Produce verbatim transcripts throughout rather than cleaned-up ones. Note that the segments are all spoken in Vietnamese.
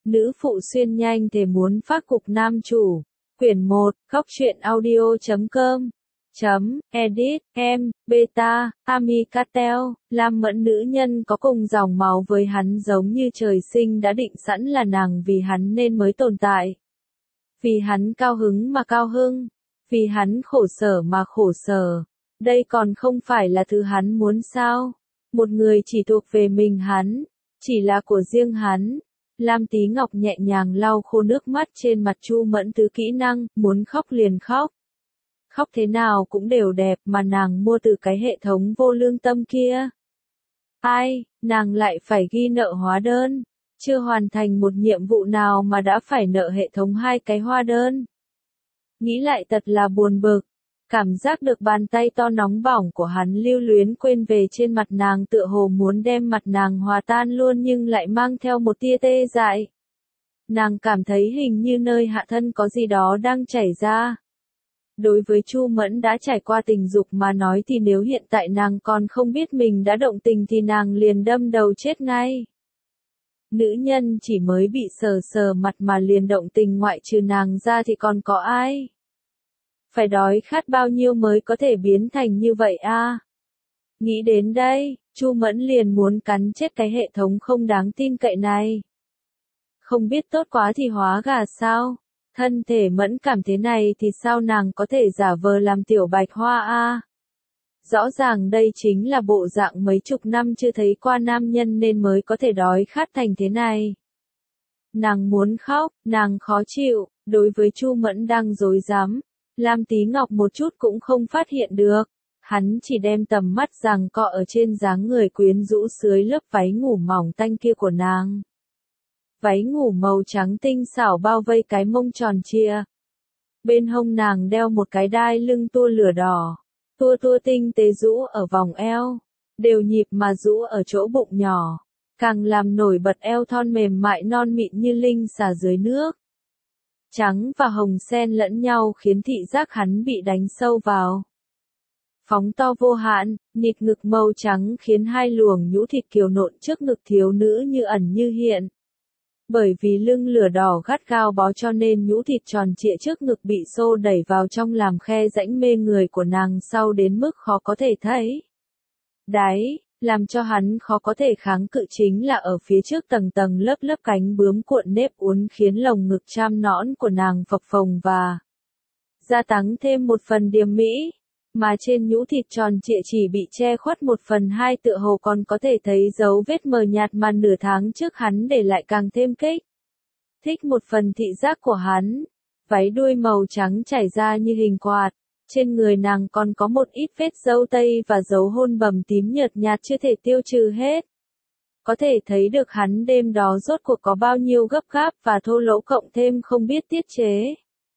Nữ phụ xuyên nhanh thề muốn phát cục nam chủ. Quyển một, góc truyện audio chấm com. Chấm, edit, em, beta, Ami Cartel, Lam Mẫn nữ nhân có cùng dòng máu với hắn giống như trời sinh đã định sẵn là nàng vì hắn nên mới tồn tại. Vì hắn cao hứng mà cao hứng. Vì hắn khổ sở mà khổ sở. Đây còn không phải là thứ hắn muốn sao? Một người chỉ thuộc về mình hắn. Chỉ là của riêng hắn. Lam Tí Ngọc nhẹ nhàng lau khô nước mắt trên mặt Chu Mẫn Tứ kỹ năng, muốn khóc liền khóc. Khóc thế nào cũng đều đẹp mà nàng mua từ cái hệ thống vô lương tâm kia. Ai, nàng lại phải ghi nợ hóa đơn. Chưa hoàn thành một nhiệm vụ nào mà đã phải nợ hệ thống hai cái hóa đơn. Nghĩ lại thật là buồn bực. Cảm giác được bàn tay to nóng bỏng của hắn lưu luyến quên về trên mặt nàng tựa hồ muốn đem mặt nàng hòa tan luôn nhưng lại mang theo một tia tê dại. Nàng cảm thấy hình như nơi hạ thân có gì đó đang chảy ra. Đối với Chu Mẫn đã trải qua tình dục mà nói thì nếu hiện tại nàng còn không biết mình đã động tình thì nàng liền đâm đầu chết ngay. Nữ nhân chỉ mới bị sờ sờ mặt mà liền động tình ngoại trừ nàng ra thì còn có ai? Phải đói khát bao nhiêu mới có thể biến thành như vậy a? À? Nghĩ đến đây, Chu Mẫn liền muốn cắn chết cái hệ thống không đáng tin cậy này. Không biết tốt quá thì hóa gà sao? Thân thể Mẫn cảm thế này thì sao nàng có thể giả vờ làm tiểu bạch hoa a? À? Rõ ràng đây chính là bộ dạng mấy chục năm chưa thấy qua nam nhân nên mới có thể đói khát thành thế này. Nàng muốn khóc, nàng khó chịu, đối với Chu Mẫn đang rối rắm. Lam Tí Ngọc một chút cũng không phát hiện được. Hắn chỉ đem tầm mắt giằng cọ ở trên dáng người quyến rũ dưới lớp váy ngủ mỏng tanh kia của nàng. Váy ngủ màu trắng tinh xảo bao vây cái mông tròn trịa. Bên hông nàng đeo một cái đai lưng tua lửa đỏ. Tua tua tinh tế rũ ở vòng eo. Đều nhịp mà rũ ở chỗ bụng nhỏ. Càng làm nổi bật eo thon mềm mại non mịn như linh xà dưới nước. Trắng và hồng xen lẫn nhau khiến thị giác hắn bị đánh sâu vào. Phóng to vô hạn, nịt ngực màu trắng khiến hai luồng nhũ thịt kiều nộn trước ngực thiếu nữ như ẩn như hiện. Bởi vì lưng lửa đỏ gắt gao bó cho nên nhũ thịt tròn trịa trước ngực bị xô đẩy vào trong làm khe rãnh mê người của nàng sau đến mức khó có thể thấy. Đáy, làm cho hắn khó có thể kháng cự chính là ở phía trước tầng tầng lớp lớp cánh bướm cuộn nếp uốn khiến lồng ngực tram nõn của nàng phập phồng và gia tăng thêm một phần điềm mỹ, mà trên nhũ thịt tròn trịa chỉ bị che khuất một phần hai tựa hồ còn có thể thấy dấu vết mờ nhạt mà nửa tháng trước hắn để lại càng thêm kích. Thích một phần thị giác của hắn, váy đuôi màu trắng trải ra như hình quạt. Trên người nàng còn có một ít vết dâu tây và dấu hôn bầm tím nhợt nhạt chưa thể tiêu trừ hết. Có thể thấy được hắn đêm đó rốt cuộc có bao nhiêu gấp gáp và thô lỗ cộng thêm không biết tiết chế.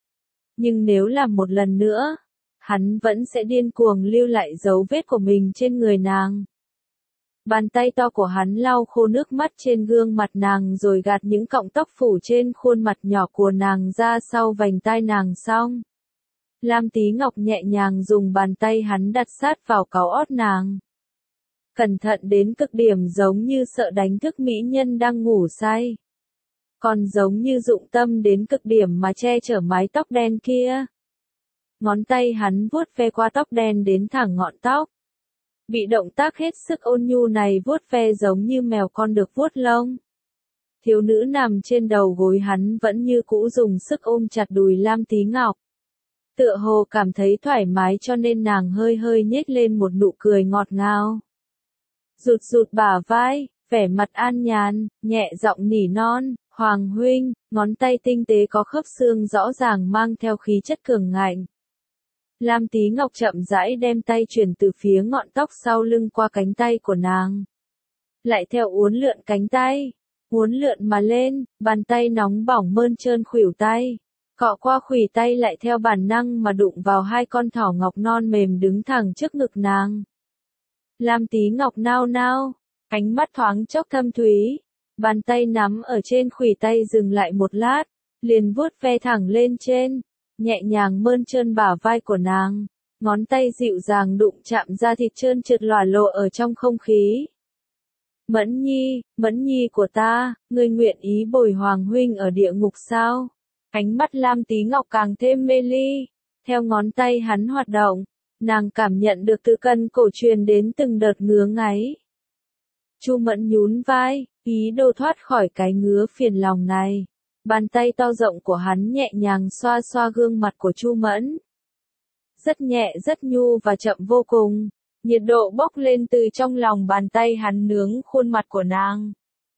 Nhưng nếu làm một lần nữa, hắn vẫn sẽ điên cuồng lưu lại dấu vết của mình trên người nàng. Bàn tay to của hắn lau khô nước mắt trên gương mặt nàng rồi gạt những cọng tóc phủ trên khuôn mặt nhỏ của nàng ra sau vành tai nàng xong. Lam Tí Ngọc nhẹ nhàng dùng bàn tay hắn đặt sát vào cáu ót nàng. Cẩn thận đến cực điểm giống như sợ đánh thức mỹ nhân đang ngủ say. Còn giống như dụng tâm đến cực điểm mà che chở mái tóc đen kia. Ngón tay hắn vuốt ve qua tóc đen đến thẳng ngọn tóc. Bị động tác hết sức ôn nhu này vuốt ve giống như mèo con được vuốt lông. Thiếu nữ nằm trên đầu gối hắn vẫn như cũ dùng sức ôm chặt đùi Lam Tí Ngọc. Tựa hồ cảm thấy thoải mái cho nên nàng hơi hơi nhếch lên một nụ cười ngọt ngào. Rụt rụt bả vai, vẻ mặt an nhàn, nhẹ giọng nỉ non, Hoàng huynh, ngón tay tinh tế có khớp xương rõ ràng mang theo khí chất cường ngạnh. Lam Tí Ngọc chậm rãi đem tay chuyển từ phía ngọn tóc sau lưng qua cánh tay của nàng. Lại theo uốn lượn cánh tay, uốn lượn mà lên, bàn tay nóng bỏng mơn trơn khuỷu tay. Cọ qua khuỷu tay lại theo bản năng mà đụng vào hai con thỏ ngọc non mềm đứng thẳng trước ngực nàng. Lam Tí Ngọc nao nao, ánh mắt thoáng chốc thâm thúy, bàn tay nắm ở trên khuỷu tay dừng lại một lát, liền vuốt ve thẳng lên trên, nhẹ nhàng mơn trơn bả vai của nàng, ngón tay dịu dàng đụng chạm ra thịt trơn trượt lòa lộ ở trong không khí. Mẫn Nhi, Mẫn Nhi của ta, ngươi nguyện ý bồi Hoàng huynh ở địa ngục sao? Ánh mắt Lam Tí Ngọc càng thêm mê ly, theo ngón tay hắn hoạt động, nàng cảm nhận được từ cân cổ truyền đến từng đợt ngứa ngáy. Chu Mẫn nhún vai, ý đồ thoát khỏi cái ngứa phiền lòng này. Bàn tay to rộng của hắn nhẹ nhàng xoa xoa gương mặt của Chu Mẫn. Rất nhẹ rất nhu và chậm vô cùng. Nhiệt độ bốc lên từ trong lòng bàn tay hắn nướng khuôn mặt của nàng.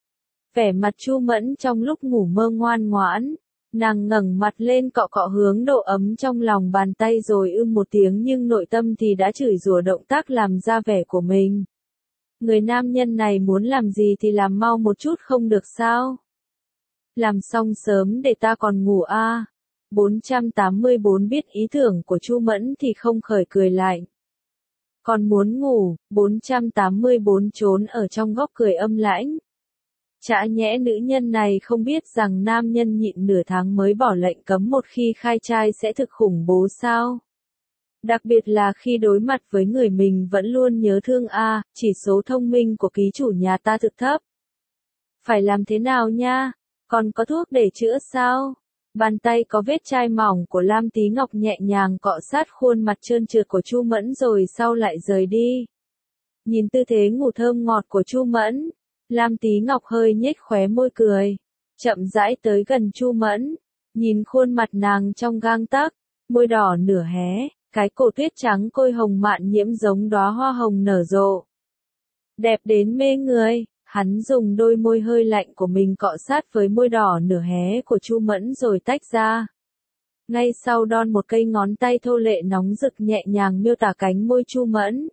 Vẻ mặt Chu Mẫn trong lúc ngủ mơ ngoan ngoãn. Nàng ngẩng mặt lên cọ cọ hướng độ ấm trong lòng bàn tay rồi ưm một tiếng nhưng nội tâm thì đã chửi rủa động tác làm ra vẻ của mình. Người nam nhân này muốn làm gì thì làm mau một chút không được sao? Làm xong sớm để ta còn ngủ a. À. bốn trăm tám mươi bốn biết ý tưởng của Chu Mẫn thì không khởi cười lạnh. Còn muốn ngủ, bốn trăm tám mươi bốn trốn ở trong góc cười âm lãnh. Chả nhẽ nữ nhân này không biết rằng nam nhân nhịn nửa tháng mới bỏ lệnh cấm một khi khai trai sẽ thực khủng bố sao? Đặc biệt là khi đối mặt với người mình vẫn luôn nhớ thương a, à, chỉ số thông minh của ký chủ nhà ta thực thấp. Phải làm thế nào nha? Còn có thuốc để chữa sao? Bàn tay có vết chai mỏng của Lam Tí Ngọc nhẹ nhàng cọ sát khuôn mặt trơn trượt của Chu Mẫn rồi sau lại rời đi. Nhìn tư thế ngủ thơm ngọt của Chu Mẫn, Lam Tí Ngọc hơi nhếch khóe môi cười, chậm rãi tới gần Chu Mẫn, nhìn khuôn mặt nàng trong gang tấc, môi đỏ nửa hé, cái cổ tuyết trắng côi hồng mạn nhiễm giống đóa hoa hồng nở rộ. Đẹp đến mê người. Hắn dùng đôi môi hơi lạnh của mình cọ sát với môi đỏ nửa hé của Chu Mẫn rồi tách ra. Ngay sau đon một cây ngón tay thô lệ nóng rực nhẹ nhàng miêu tả cánh môi Chu Mẫn.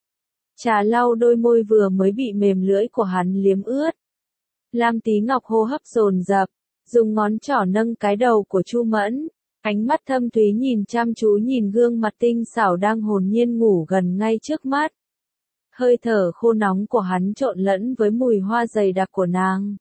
Trà lau đôi môi vừa mới bị mềm lưỡi của hắn liếm ướt. Lam Tí Ngọc hô hấp dồn dập, dùng ngón trỏ nâng cái đầu của Chu Mẫn, ánh mắt thâm thúy nhìn chăm chú nhìn gương mặt tinh xảo đang hồn nhiên ngủ gần ngay trước mắt. Hơi thở khô nóng của hắn trộn lẫn với mùi hoa dày đặc của nàng.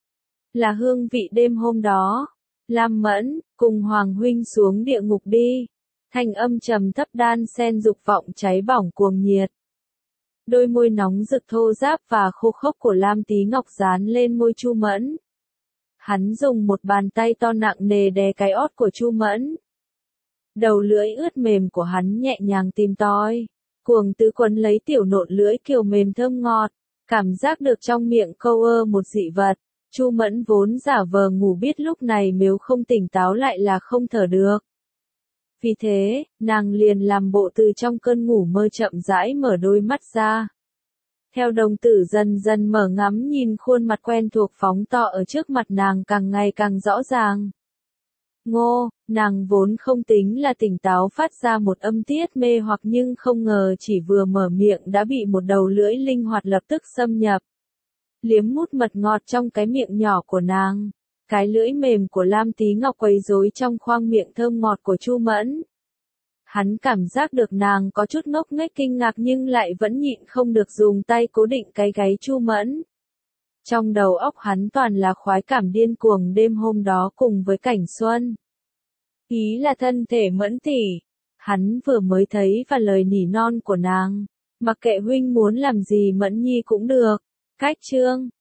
Là hương vị đêm hôm đó. Lam Mẫn, cùng Hoàng huynh xuống địa ngục đi. Thanh âm trầm thấp đan sen dục vọng cháy bỏng cuồng nhiệt. Đôi môi nóng rực thô ráp và khô khốc của Lam Tí Ngọc dán lên môi Chu Mẫn. Hắn dùng một bàn tay to nặng nề đè cái ót của Chu Mẫn. Đầu lưỡi ướt mềm của hắn nhẹ nhàng tìm tòi. Cuồng tứ quấn lấy tiểu nộn lưỡi kiều mềm thơm ngọt, cảm giác được trong miệng câu ơ một dị vật. Chu Mẫn vốn giả vờ ngủ biết lúc này nếu không tỉnh táo lại là không thở được. Vì thế, nàng liền làm bộ từ trong cơn ngủ mơ chậm rãi mở đôi mắt ra. Theo đồng tử dần dần mở ngắm nhìn khuôn mặt quen thuộc phóng to ở trước mặt nàng càng ngày càng rõ ràng. Ngô, nàng vốn không tính là tỉnh táo phát ra một âm tiết mê hoặc nhưng không ngờ chỉ vừa mở miệng đã bị một đầu lưỡi linh hoạt lập tức xâm nhập. Liếm mút mật ngọt trong cái miệng nhỏ của nàng. Cái lưỡi mềm của Lam Tí Ngọc quấy rối trong khoang miệng thơm ngọt của Chu Mẫn. Hắn cảm giác được nàng có chút ngốc nghếch kinh ngạc nhưng lại vẫn nhịn không được dùng tay cố định cái gáy Chu Mẫn. Trong đầu óc hắn toàn là khoái cảm điên cuồng đêm hôm đó cùng với cảnh xuân. Ý là thân thể Mẫn tỷ. Hắn vừa mới thấy và lời nỉ non của nàng. Mặc kệ huynh muốn làm gì Mẫn Nhi cũng được. Cách chương.